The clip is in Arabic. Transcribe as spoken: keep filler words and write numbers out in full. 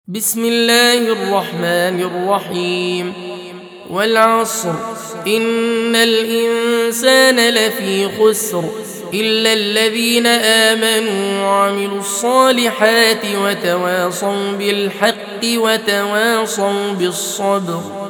بسم الله الرحمن الرحيم. والعصر إن الإنسان لفي خسر إلا الذين آمنوا وعملوا الصالحات وتواصوا بالحق وتواصوا بالصبر.